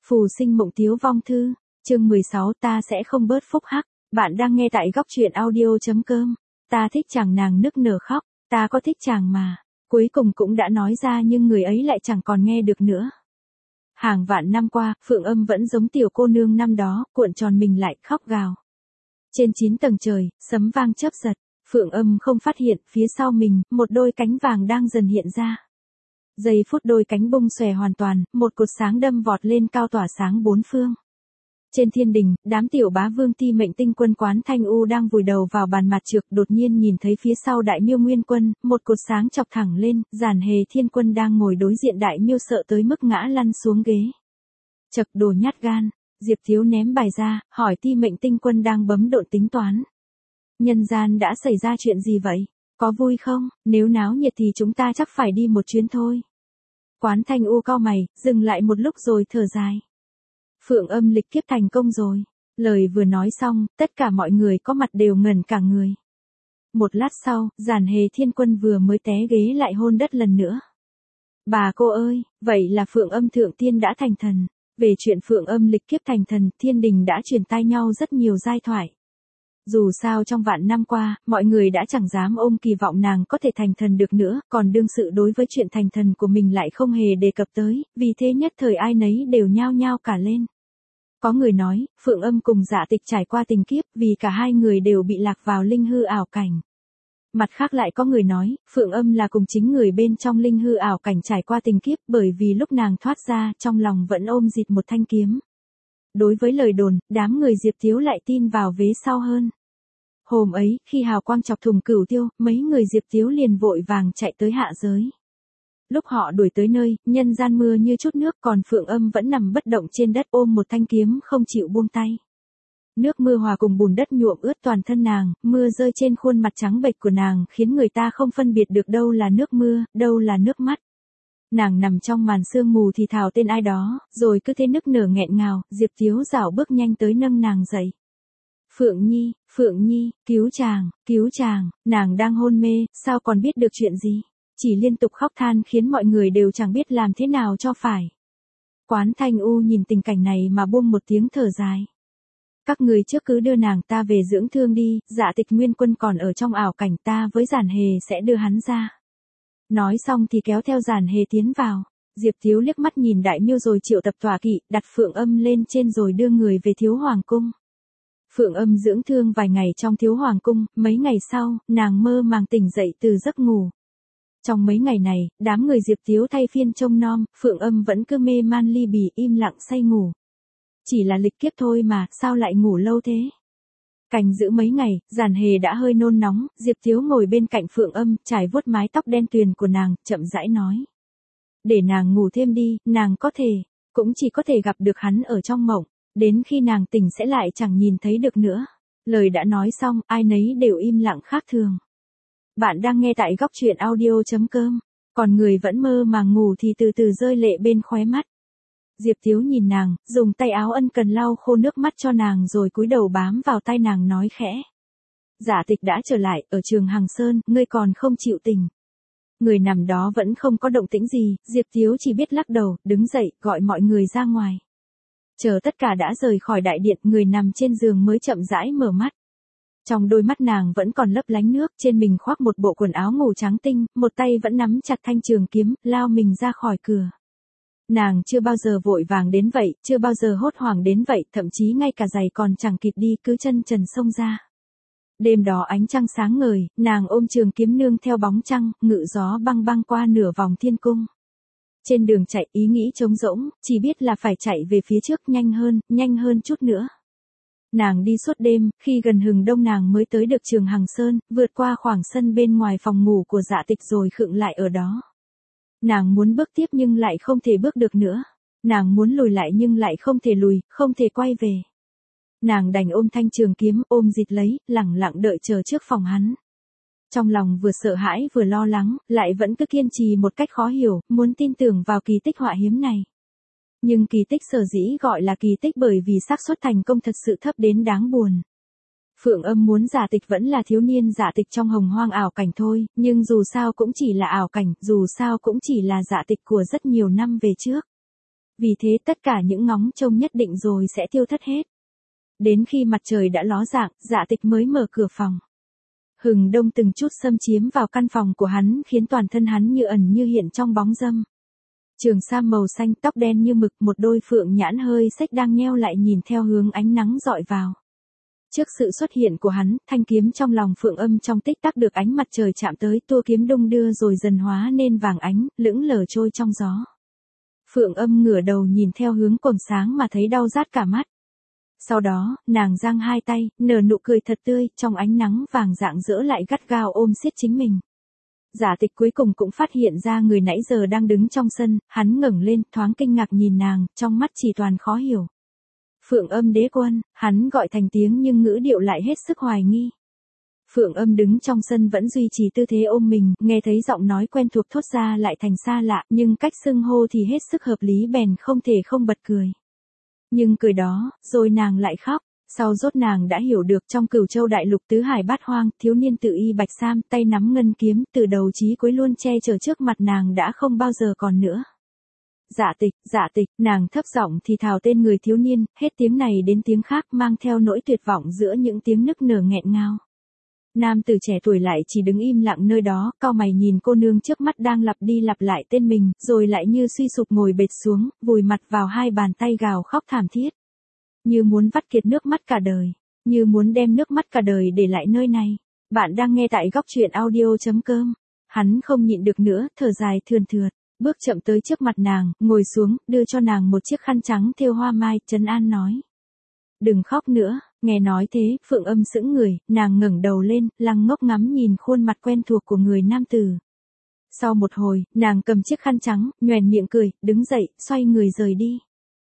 Phù sinh mộng tiếu vong thư, chương 16 ta sẽ không bớt phúc hắc, bạn đang nghe tại góc truyện audio.com. Ta thích chàng nàng nức nở khóc, ta có thích chàng mà, cuối cùng cũng đã nói ra nhưng người ấy lại chẳng còn nghe được nữa. Hàng vạn năm qua, Phượng Âm vẫn giống tiểu cô nương năm đó, cuộn tròn mình lại khóc gào. Trên 9 tầng trời, sấm vang chớp giật, Phượng Âm không phát hiện phía sau mình, một đôi cánh vàng đang dần hiện ra. Giây phút đôi cánh bung xòe hoàn toàn, một cột sáng đâm vọt lên cao tỏa sáng bốn phương. Trên thiên đình, đám tiểu bá vương ti mệnh tinh quân Quán Thanh U đang vùi đầu vào bàn mặt trược, đột nhiên nhìn thấy phía sau Đại Miêu Nguyên Quân, một cột sáng chọc thẳng lên, Giản Hề Thiên Quân đang ngồi đối diện Đại Miêu sợ tới mức ngã lăn xuống ghế. Chậc đồ nhát gan, Diệp Thiếu ném bài ra, hỏi ti mệnh tinh quân đang bấm độn tính toán. Nhân gian đã xảy ra chuyện gì vậy? Có vui không? Nếu náo nhiệt thì chúng ta chắc phải đi một chuyến thôi. Quán Thanh U cau mày, dừng lại một lúc rồi thở dài. Phượng Âm lịch kiếp thành công rồi. Lời vừa nói xong, tất cả mọi người có mặt đều ngẩn cả người. Một lát sau, Giản Hề Thiên Quân vừa mới té ghế lại hôn đất lần nữa. Bà cô ơi, vậy là Phượng Âm thượng tiên đã thành thần. Về chuyện Phượng Âm lịch kiếp thành thần, thiên đình đã truyền tai nhau rất nhiều giai thoại. Dù sao trong vạn năm qua, mọi người đã chẳng dám ôm kỳ vọng nàng có thể thành thần được nữa, còn đương sự đối với chuyện thành thần của mình lại không hề đề cập tới, vì thế nhất thời ai nấy đều nhao nhao cả lên. Có người nói, Phượng Âm cùng Dạ Tịch trải qua tình kiếp, vì cả hai người đều bị lạc vào linh hư ảo cảnh. Mặt khác lại có người nói, Phượng Âm là cùng chính người bên trong linh hư ảo cảnh trải qua tình kiếp, bởi vì lúc nàng thoát ra, trong lòng vẫn ôm dịt một thanh kiếm. Đối với lời đồn, đám người Diệp Thiếu lại tin vào vế sau hơn. Hôm ấy, khi hào quang chọc thùng Cửu Tiêu, mấy người Diệp Thiếu liền vội vàng chạy tới hạ giới. Lúc họ đuổi tới nơi, nhân gian mưa như chút nước, còn Phượng Âm vẫn nằm bất động trên đất ôm một thanh kiếm không chịu buông tay. Nước mưa hòa cùng bùn đất nhuộm ướt toàn thân nàng, mưa rơi trên khuôn mặt trắng bệch của nàng khiến người ta không phân biệt được đâu là nước mưa, đâu là nước mắt. Nàng nằm trong màn sương mù thì thào tên ai đó, rồi cứ thế nức nở nghẹn ngào, Diệp Thiếu rảo bước nhanh tới nâng nàng dậy. Phượng Nhi, cứu chàng, nàng đang hôn mê, sao còn biết được chuyện gì? Chỉ liên tục khóc than khiến mọi người đều chẳng biết làm thế nào cho phải. Quán Thanh U nhìn tình cảnh này mà buông một tiếng thở dài. Các người trước cứ đưa nàng ta về dưỡng thương đi, Dạ Tịch Nguyên Quân còn ở trong ảo cảnh, ta với Giản Hề sẽ đưa hắn ra. Nói xong thì kéo theo Giản Hề tiến vào. Diệp Thiếu liếc mắt nhìn Đại Miêu rồi triệu tập tọa kỵ, đặt Phượng Âm lên trên rồi đưa người về Thiếu Hoàng Cung. Phượng Âm dưỡng thương vài ngày trong Thiếu Hoàng Cung, mấy ngày sau, nàng mơ màng tỉnh dậy từ giấc ngủ. Trong mấy ngày này, đám người Diệp Thiếu thay phiên trông nom, Phượng Âm vẫn cứ mê man ly bì im lặng say ngủ. Chỉ là lịch kiếp thôi mà, sao lại ngủ lâu thế? Canh giữ mấy ngày, Giản Hề đã hơi nôn nóng, Diệp Thiếu ngồi bên cạnh Phượng Âm, trải vuốt mái tóc đen tuyền của nàng, chậm rãi nói. Để nàng ngủ thêm đi, nàng có thể, cũng chỉ có thể gặp được hắn ở trong mộng, đến khi nàng tỉnh sẽ lại chẳng nhìn thấy được nữa. Lời đã nói xong, ai nấy đều im lặng khác thường. Bạn đang nghe tại góc truyện audio.com, còn người vẫn mơ màng ngủ thì từ từ rơi lệ bên khóe mắt. Diệp Thiếu nhìn nàng, dùng tay áo ân cần lau khô nước mắt cho nàng rồi cúi đầu bám vào tai nàng nói khẽ. Dạ Tịch đã trở lại, ở Trường Hằng Sơn, ngươi còn không chịu tỉnh. Người nằm đó vẫn không có động tĩnh gì, Diệp Thiếu chỉ biết lắc đầu, đứng dậy, gọi mọi người ra ngoài. Chờ tất cả đã rời khỏi đại điện, người nằm trên giường mới chậm rãi mở mắt. Trong đôi mắt nàng vẫn còn lấp lánh nước, trên mình khoác một bộ quần áo ngủ trắng tinh, một tay vẫn nắm chặt thanh trường kiếm, lao mình ra khỏi cửa. Nàng chưa bao giờ vội vàng đến vậy, chưa bao giờ hốt hoảng đến vậy, thậm chí ngay cả giày còn chẳng kịp đi, cứ chân trần xông ra. Đêm đó ánh trăng sáng ngời, nàng ôm trường kiếm nương theo bóng trăng, ngự gió băng băng qua nửa vòng thiên cung. Trên đường chạy ý nghĩ trống rỗng, chỉ biết là phải chạy về phía trước nhanh hơn chút nữa. Nàng đi suốt đêm, khi gần hừng đông nàng mới tới được Trường Hằng Sơn, vượt qua khoảng sân bên ngoài phòng ngủ của Dạ Tịch rồi khựng lại ở đó. Nàng muốn bước tiếp nhưng lại không thể bước được nữa. Nàng muốn lùi lại nhưng lại không thể lùi, không thể quay về. Nàng đành ôm thanh trường kiếm, ôm dịt lấy, lẳng lặng đợi chờ trước phòng hắn. Trong lòng vừa sợ hãi vừa lo lắng, lại vẫn cứ kiên trì một cách khó hiểu, muốn tin tưởng vào kỳ tích họa hiếm này. Nhưng kỳ tích sở dĩ gọi là kỳ tích bởi vì xác suất thành công thật sự thấp đến đáng buồn. Phượng Âm muốn Dạ Tịch vẫn là thiếu niên Dạ Tịch trong hồng hoang ảo cảnh thôi, nhưng dù sao cũng chỉ là ảo cảnh, dù sao cũng chỉ là Dạ Tịch của rất nhiều năm về trước. Vì thế tất cả những ngóng trông nhất định rồi sẽ tiêu thất hết. Đến khi mặt trời đã ló dạng, Dạ Tịch mới mở cửa phòng. Hừng đông từng chút xâm chiếm vào căn phòng của hắn khiến toàn thân hắn như ẩn như hiện trong bóng râm. Trường sam màu xanh, tóc đen như mực, một đôi phượng nhãn hơi xếch đang nheo lại nhìn theo hướng ánh nắng dọi vào. Trước sự xuất hiện của hắn, thanh kiếm trong lòng Phượng Âm trong tích tắc được ánh mặt trời chạm tới, tua kiếm đung đưa rồi dần hóa nên vàng ánh, lững lờ trôi trong gió. Phượng Âm ngửa đầu nhìn theo hướng quầng sáng mà thấy đau rát cả mắt. Sau đó, nàng giang hai tay, nở nụ cười thật tươi, trong ánh nắng vàng rạng rỡ lại gắt gao ôm siết chính mình. Dạ Tịch cuối cùng cũng phát hiện ra người nãy giờ đang đứng trong sân, hắn ngẩng lên, thoáng kinh ngạc nhìn nàng, trong mắt chỉ toàn khó hiểu. Phượng Âm đế quân, hắn gọi thành tiếng nhưng ngữ điệu lại hết sức hoài nghi. Phượng Âm đứng trong sân vẫn duy trì tư thế ôm mình, nghe thấy giọng nói quen thuộc thốt ra lại thành xa lạ, nhưng cách xưng hô thì hết sức hợp lý bèn không thể không bật cười. Nhưng cười đó, rồi nàng lại khóc. Sau rốt nàng đã hiểu được trong Cửu Châu đại lục tứ hải bát hoang, thiếu niên tự y bạch sam, tay nắm ngân kiếm, từ đầu chí cuối luôn che chở trước mặt nàng đã không bao giờ còn nữa. Dạ tịch, nàng thấp giọng thì thào tên người thiếu niên, hết tiếng này đến tiếng khác mang theo nỗi tuyệt vọng giữa những tiếng nức nở nghẹn ngào. Nam tử trẻ tuổi lại chỉ đứng im lặng nơi đó, cau mày nhìn cô nương trước mắt đang lặp đi lặp lại tên mình, rồi lại như suy sụp ngồi bệt xuống, vùi mặt vào hai bàn tay gào khóc thảm thiết. Như muốn vắt kiệt nước mắt cả đời, như muốn đem nước mắt cả đời để lại nơi này. Bạn đang nghe tại góc truyện audio.com. Hắn không nhịn được nữa, thở dài thườn thượt, bước chậm tới trước mặt nàng, ngồi xuống, đưa cho nàng một chiếc khăn trắng thêu hoa mai, trấn an nói. Đừng khóc nữa. Nghe nói thế, Phượng Âm sững người, nàng ngẩng đầu lên, lăng ngốc ngắm nhìn khuôn mặt quen thuộc của người nam tử. Sau một hồi, nàng cầm chiếc khăn trắng, nhoẻn miệng cười, đứng dậy, xoay người rời đi.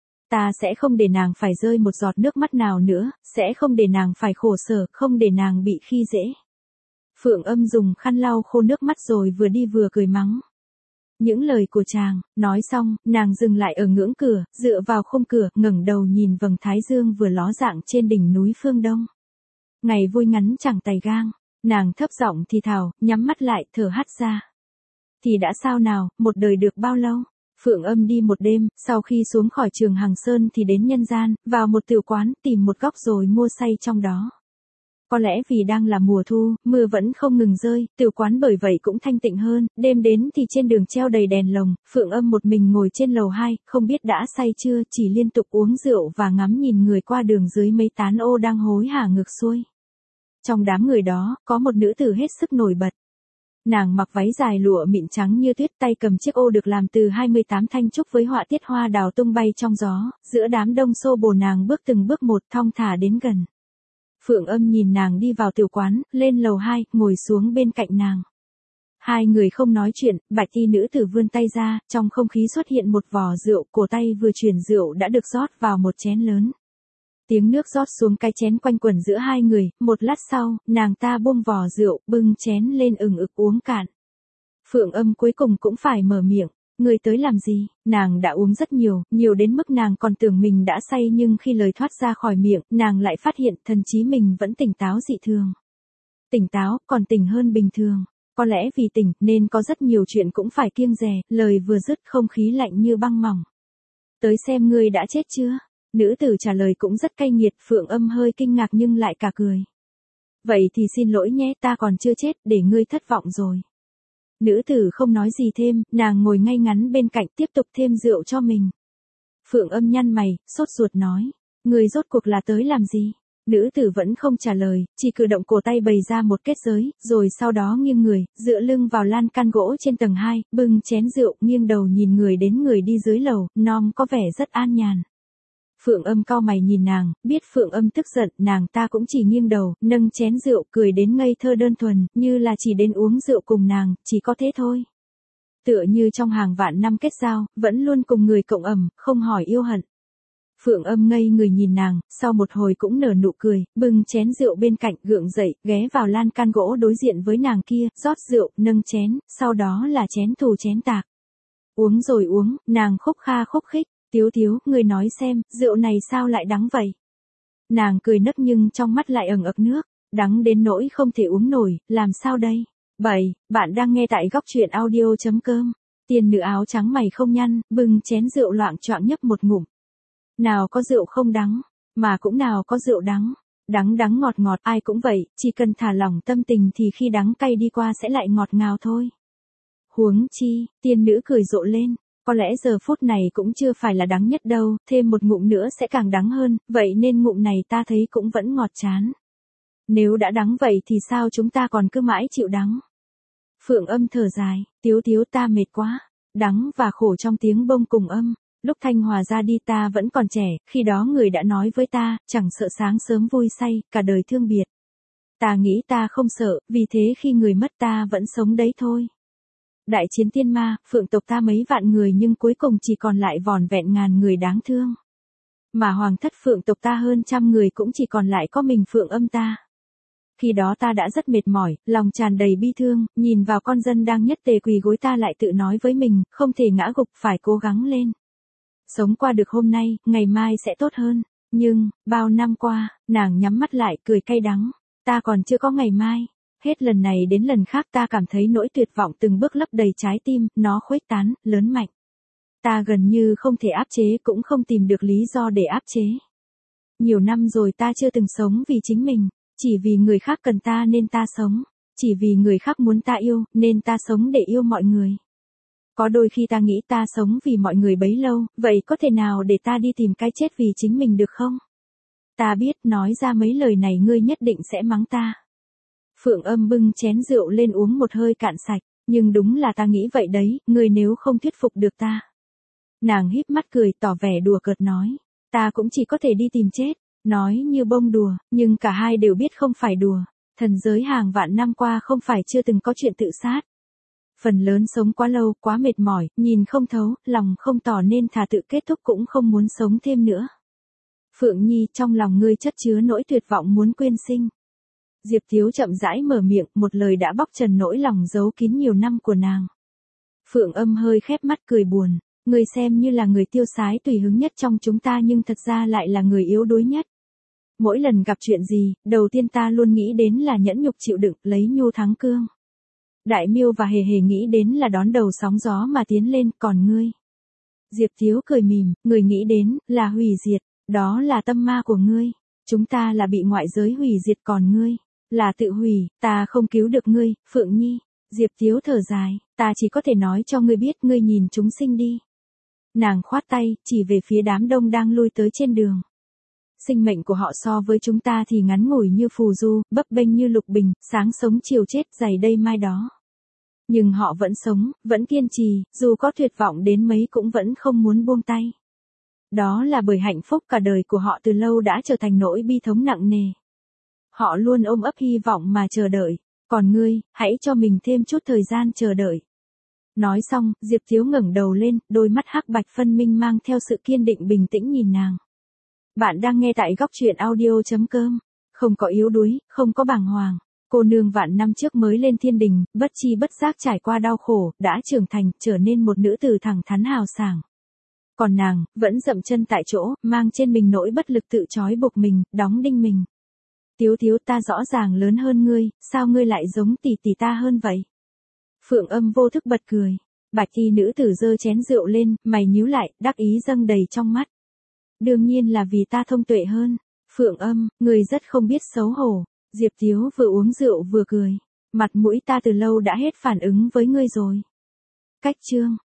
Ta sẽ không để nàng phải rơi một giọt nước mắt nào nữa, sẽ không để nàng phải khổ sở, không để nàng bị khi dễ. Phượng Âm dùng khăn lau khô nước mắt rồi vừa đi vừa cười mắng. Những lời của chàng, nói xong, nàng dừng lại ở ngưỡng cửa, dựa vào khung cửa, ngẩng đầu nhìn vầng thái dương vừa ló dạng trên đỉnh núi phương đông. Ngày vui ngắn chẳng tày gang, nàng thấp giọng thì thào, nhắm mắt lại, thở hắt ra. Thì đã sao nào, một đời được bao lâu? Phượng Âm đi một đêm, sau khi xuống khỏi Trường Hằng Sơn thì đến nhân gian, vào một tiểu quán, tìm một góc rồi mua say trong đó. Có lẽ vì đang là mùa thu, mưa vẫn không ngừng rơi, tiểu quán bởi vậy cũng thanh tịnh hơn, đêm đến thì trên đường treo đầy đèn lồng, Phượng Âm một mình ngồi trên lầu 2, không biết đã say chưa, chỉ liên tục uống rượu và ngắm nhìn người qua đường dưới mấy tán ô đang hối hả ngược xuôi. Trong đám người đó, có một nữ tử hết sức nổi bật. Nàng mặc váy dài lụa mịn trắng như tuyết, tay cầm chiếc ô được làm từ 28 thanh trúc với họa tiết hoa đào tung bay trong gió, giữa đám đông xô bồ nàng bước từng bước một thong thả đến gần. Phượng Âm nhìn nàng đi vào tiểu quán, lên lầu 2, ngồi xuống bên cạnh nàng. Hai người không nói chuyện, bạch y nữ tử vươn tay ra, trong không khí xuất hiện một vò rượu, cổ tay vừa chuyển rượu đã được rót vào một chén lớn. Tiếng nước rót xuống cái chén quanh quẩn giữa hai người, một lát sau, nàng ta buông vò rượu, bưng chén lên ừng ực uống cạn. Phượng Âm cuối cùng cũng phải mở miệng. Người tới làm gì? Nàng đã uống rất nhiều, nhiều đến mức nàng còn tưởng mình đã say nhưng khi lời thoát ra khỏi miệng, nàng lại phát hiện thần trí mình vẫn tỉnh táo dị thường. Tỉnh táo, còn tỉnh hơn bình thường. Có lẽ vì tỉnh, nên có rất nhiều chuyện cũng phải kiêng dè, lời vừa dứt không khí lạnh như băng mỏng. Tới xem ngươi đã chết chưa? Nữ tử trả lời cũng rất cay nghiệt, Phượng Âm hơi kinh ngạc nhưng lại cả cười. Vậy thì xin lỗi nhé, ta còn chưa chết, để ngươi thất vọng rồi. Nữ tử không nói gì thêm, nàng ngồi ngay ngắn bên cạnh tiếp tục thêm rượu cho mình. Phượng Âm nhăn mày, sốt ruột nói. Người rốt cuộc là tới làm gì? Nữ tử vẫn không trả lời, chỉ cử động cổ tay bày ra một kết giới, rồi sau đó nghiêng người, dựa lưng vào lan can gỗ trên tầng 2, bưng chén rượu, nghiêng đầu nhìn người đến người đi dưới lầu, nom có vẻ rất an nhàn. Phượng Âm cau mày nhìn nàng, biết Phượng Âm tức giận, nàng ta cũng chỉ nghiêng đầu, nâng chén rượu, cười đến ngây thơ đơn thuần, như là chỉ đến uống rượu cùng nàng, chỉ có thế thôi. Tựa như trong hàng vạn năm kết giao, vẫn luôn cùng người cộng ẩm, không hỏi yêu hận. Phượng Âm ngây người nhìn nàng, sau một hồi cũng nở nụ cười, bưng chén rượu bên cạnh, gượng dậy, ghé vào lan can gỗ đối diện với nàng kia, rót rượu, nâng chén, sau đó là chén thù chén tạc. Uống rồi uống, nàng khúc kha khúc khích. Tiếu Tiếu, người nói xem, rượu này sao lại đắng vậy? Nàng cười nấc nhưng trong mắt lại ẩn ực nước, đắng đến nỗi không thể uống nổi, làm sao đây? 7. Bạn đang nghe tại góc truyện audio.com. Tiên nữ áo trắng mày không nhăn, bưng chén rượu loạng choạng nhấp một ngụm. Nào có rượu không đắng, mà cũng nào có rượu đắng. Đắng đắng ngọt ngọt ai cũng vậy, chỉ cần thả lỏng tâm tình thì khi đắng cay đi qua sẽ lại ngọt ngào thôi. Huống chi, tiên nữ cười rộ lên, có lẽ giờ phút này cũng chưa phải là đắng nhất đâu, thêm một ngụm nữa sẽ càng đắng hơn, vậy nên ngụm này ta thấy cũng vẫn ngọt chán. Nếu đã đắng vậy thì sao chúng ta còn cứ mãi chịu đắng? Phượng Âm thở dài, Tiếu Tiếu ta mệt quá, đắng và khổ trong tiếng bông cùng âm. Lúc Thanh Hòa ra đi ta vẫn còn trẻ, khi đó người đã nói với ta, chẳng sợ sáng sớm vui say, cả đời thương biệt. Ta nghĩ ta không sợ, vì thế khi người mất ta vẫn sống đấy thôi. Đại chiến tiên ma, phượng tộc ta mấy vạn người nhưng cuối cùng chỉ còn lại vỏn vẹn ngàn người đáng thương. Mà hoàng thất phượng tộc ta hơn 100 người cũng chỉ còn lại có mình Phượng Âm ta. Khi đó ta đã rất mệt mỏi, lòng tràn đầy bi thương, nhìn vào con dân đang nhất tề quỳ gối ta lại tự nói với mình, không thể ngã gục phải cố gắng lên. Sống qua được hôm nay, ngày mai sẽ tốt hơn. Nhưng, bao năm qua, nàng nhắm mắt lại cười cay đắng. Ta còn chưa có ngày mai. Hết lần này đến lần khác ta cảm thấy nỗi tuyệt vọng từng bước lấp đầy trái tim, nó khuếch tán, lớn mạnh. Ta gần như không thể áp chế cũng không tìm được lý do để áp chế. Nhiều năm rồi ta chưa từng sống vì chính mình, chỉ vì người khác cần ta nên ta sống, chỉ vì người khác muốn ta yêu, nên ta sống để yêu mọi người. Có đôi khi ta nghĩ ta sống vì mọi người bấy lâu, vậy có thể nào để ta đi tìm cái chết vì chính mình được không? Ta biết nói ra mấy lời này ngươi nhất định sẽ mắng ta. Phượng Âm bưng chén rượu lên uống một hơi cạn sạch, nhưng đúng là ta nghĩ vậy đấy, ngươi nếu không thuyết phục được ta. Nàng híp mắt cười tỏ vẻ đùa cợt nói, ta cũng chỉ có thể đi tìm chết, nói như bông đùa, nhưng cả hai đều biết không phải đùa, thần giới hàng vạn năm qua không phải chưa từng có chuyện tự sát. Phần lớn sống quá lâu, quá mệt mỏi, nhìn không thấu, lòng không tỏ nên thà tự kết thúc cũng không muốn sống thêm nữa. Phượng Nhi, trong lòng ngươi chất chứa nỗi tuyệt vọng muốn quyên sinh. Diệp Thiếu chậm rãi mở miệng, một lời đã bóc trần nỗi lòng giấu kín nhiều năm của nàng. Phượng Âm hơi khép mắt cười buồn, ngươi xem như là người tiêu sái tùy hứng nhất trong chúng ta nhưng thật ra lại là người yếu đuối nhất. Mỗi lần gặp chuyện gì, đầu tiên ta luôn nghĩ đến là nhẫn nhục chịu đựng, lấy nhu thắng cương. Đại Miêu và Hề Hề nghĩ đến là đón đầu sóng gió mà tiến lên, còn ngươi. Diệp Thiếu cười mỉm, người nghĩ đến là hủy diệt, đó là tâm ma của ngươi. Chúng ta là bị ngoại giới hủy diệt còn ngươi là tự hủy, ta không cứu được ngươi, Phượng Nhi. Diệp Thiếu thở dài, ta chỉ có thể nói cho ngươi biết, ngươi nhìn chúng sinh đi. Nàng khoát tay, chỉ về phía đám đông đang lui tới trên đường. Sinh mệnh của họ so với chúng ta thì ngắn ngủi như phù du, bấp bênh như lục bình, sáng sống chiều chết, dày đây mai đó. Nhưng họ vẫn sống, vẫn kiên trì, dù có tuyệt vọng đến mấy cũng vẫn không muốn buông tay. Đó là bởi hạnh phúc cả đời của họ từ lâu đã trở thành nỗi bi thống nặng nề. Họ luôn ôm ấp hy vọng mà chờ đợi, còn ngươi, hãy cho mình thêm chút thời gian chờ đợi. Nói xong, Diệp Thiếu ngẩng đầu lên, đôi mắt hắc bạch phân minh mang theo sự kiên định bình tĩnh nhìn nàng. Bạn đang nghe tại góc truyện audio.com. Không có yếu đuối, không có bàng hoàng. Cô nương vạn năm trước mới lên thiên đình, bất chi bất giác trải qua đau khổ, đã trưởng thành, trở nên một nữ tử thẳng thắn hào sảng. Còn nàng, vẫn dậm chân tại chỗ, mang trên mình nỗi bất lực tự trói buộc mình, đóng đinh mình. Tiếu Tiếu, ta rõ ràng lớn hơn ngươi, sao ngươi lại giống tỷ tỷ ta hơn vậy? Phượng Âm vô thức bật cười. Bạch y nữ tử giơ chén rượu lên, mày nhíu lại, đắc ý dâng đầy trong mắt. Đương nhiên là vì ta thông tuệ hơn. Phượng Âm, ngươi rất không biết xấu hổ. Diệp Thiếu vừa uống rượu vừa cười. Mặt mũi ta từ lâu đã hết phản ứng với ngươi rồi. Cách chương.